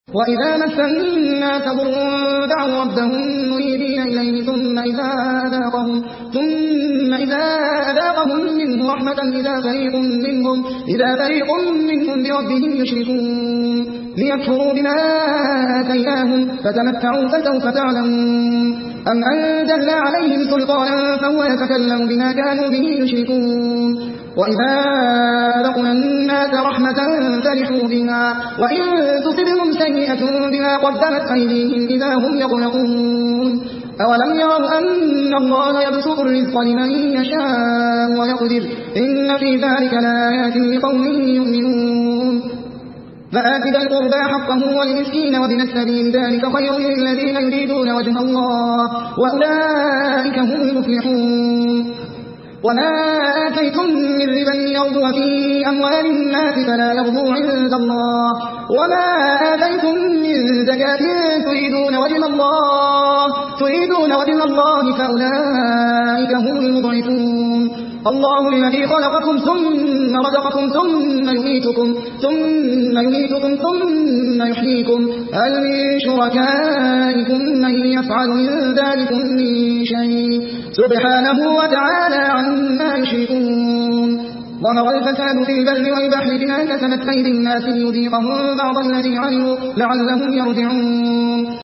وإذا مس الناس ضر دعوا ربهم منيبين إليه ثم إذا أذاقهم منه رحمة إذا فريق منهم بربهم يشركون ليكفروا بما آتيناهم فتمتعوا فسوف تعلمون أم أنزلنا عليهم سلطانا فهو يتكلم بما كانوا به يشركون وإذا أذقنا الناس رحمة فرحوا بها وإن تصبهم سيئة بما قدمت أيديهم إذا هم يقنطون أولم يروا أن الله يبسط الرزق لمن يشاء ويقدر إن في ذلك لآيات لقوم يؤمنون فآت ذا القربى حقه والمسكين وابن السبيل ذلك خير للذين يريدون وجه الله وأولئك هم المفلحون وما آتيتم من ربا يربو في أموال الناس فلا يربو عند الله وما آتيتم من زكاة تريدون وجه الله فأولئك هم المضعفون الله الذي خلقكم ثم رزقكم ثم يميتكم ثم يحييكم هل من شركائكم من يفعل من ذلكم من شيء سبحانه وتعالى عما يشركون ظهر الفساد في البر والبحر بما كسبت أيدي الناس ليذيقهم بعض الذي عملوا لعلهم يرجعون